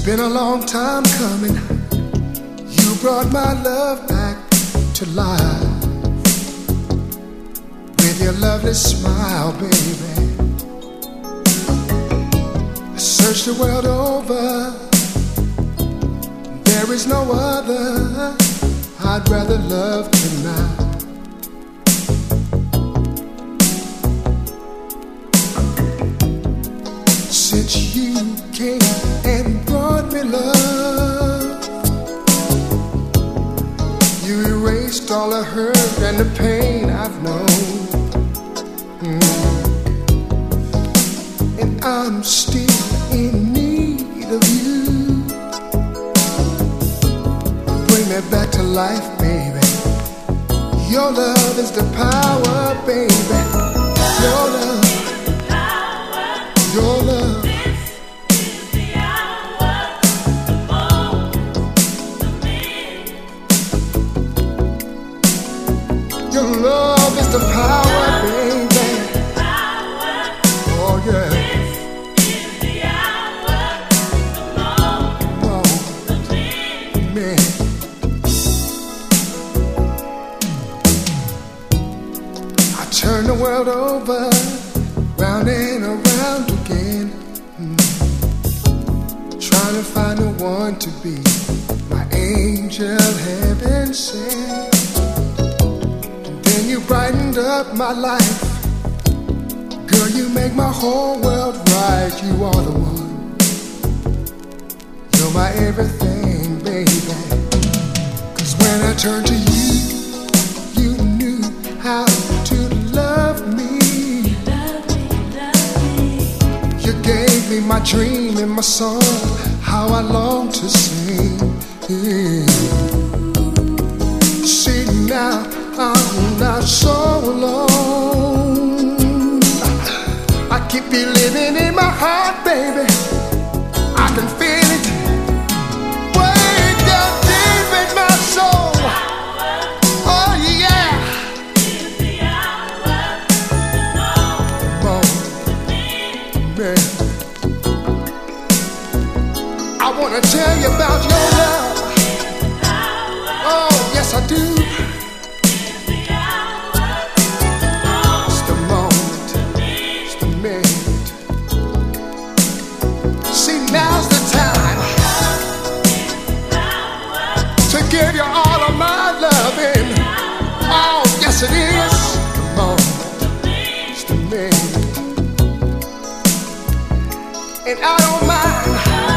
been a long time coming. You brought my love back to life with your lovely smile, baby. I searched the world over, there is no other I'd rather love tonight. Since you came and brought me love, you erased all the hurt and the pain I've known. And I'm still in need of you. Bring me back to life, baby. Your love is the power, baby. Your love, your love. Your love is the power, baby. Oh yeah. This is the hour, the man. I turn the world over, round and around again, trying to find the one to be my angel, heaven sent. You brightened up my life. Girl, you make my whole world right. You are the one. You're my everything, baby. 'Cause when I turned to you, you knew how to love me. You gave me my dream and my song, how I long to sing. See now, I'm not so alone. I keep you living in my heart, baby. I can feel it way down deep in my soul. Oh yeah. Oh, man. I wanna tell you about your love. Oh yes, I do. Now's the time to give you all of my loving. Oh, yes it is. Come on, it's the man. And I don't mind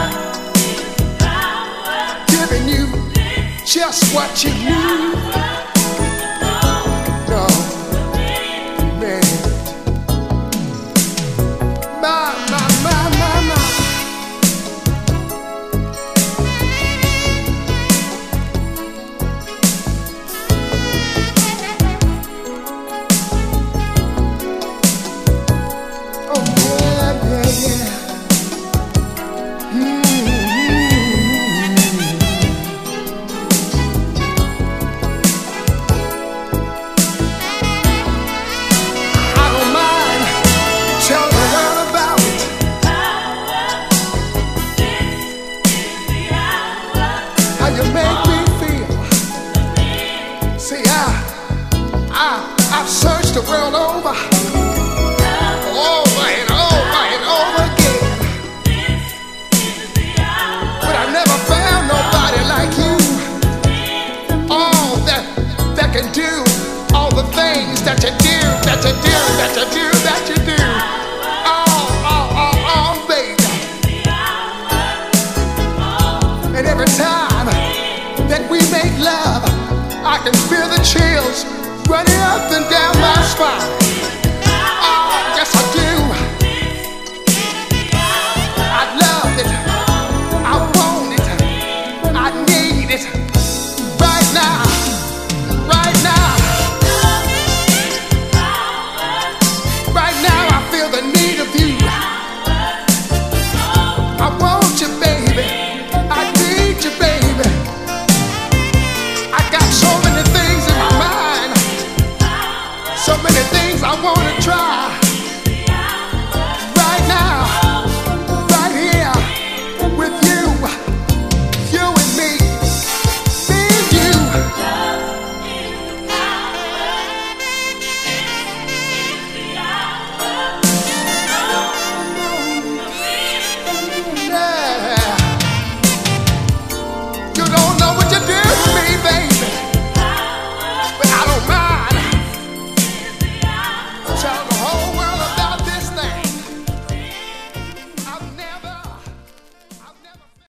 giving you just what you need. No, man. My. You make me feel. See, I've searched the world over, over and over and over again, but I never found nobody like you. All that can do all the things that you do, that you do, that you do, that you do. Oh, baby. And every time that we make love, I can feel the chills running up and down my spine.